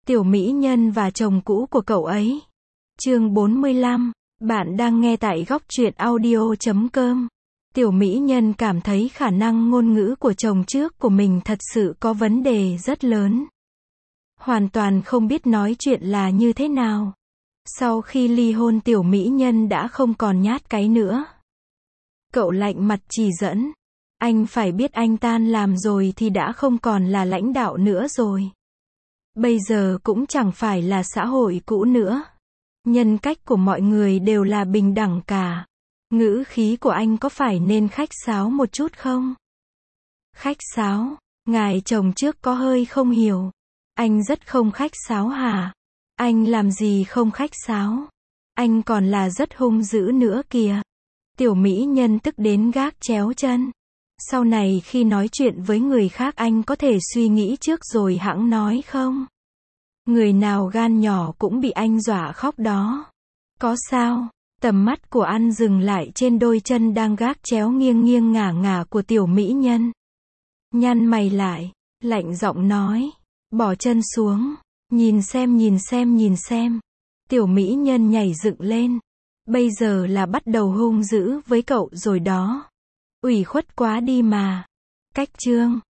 Tiểu mỹ nhân và chồng cũ của cậu ấy. Chương 45. Bạn đang nghe tại góc truyện audio.com. Tiểu mỹ nhân cảm thấy khả năng ngôn ngữ của chồng trước của mình thật sự có vấn đề rất lớn. Hoàn toàn không biết nói chuyện là như thế nào. Sau khi ly hôn tiểu mỹ nhân đã không còn nhát cái nữa. Cậu lạnh mặt chỉ dẫn. Anh phải biết anh tan làm rồi thì đã không còn là lãnh đạo nữa rồi. Bây giờ cũng chẳng phải là xã hội cũ nữa. Nhân cách của mọi người đều là bình đẳng cả. Ngữ khí của anh có phải nên khách sáo một chút không? Khách sáo? Ngài chồng trước có hơi không hiểu. Anh rất không khách sáo hả? Anh làm gì không khách sáo? Anh còn là rất hung dữ nữa kìa. Tiểu mỹ nhân tức đến gác chéo chân. Sau này khi nói chuyện với người khác anh có thể suy nghĩ trước rồi hẵng nói không? Người nào gan nhỏ cũng bị anh dọa khóc đó. Có sao? Tầm mắt của anh dừng lại trên đôi chân đang gác chéo nghiêng nghiêng ngả ngả của tiểu mỹ nhân. Nhăn mày lại, lạnh giọng nói, bỏ chân xuống, nhìn xem. Tiểu mỹ nhân nhảy dựng lên. Bây giờ là bắt đầu hung dữ với cậu rồi đó. Ủy khuất quá đi mà. Cách chương.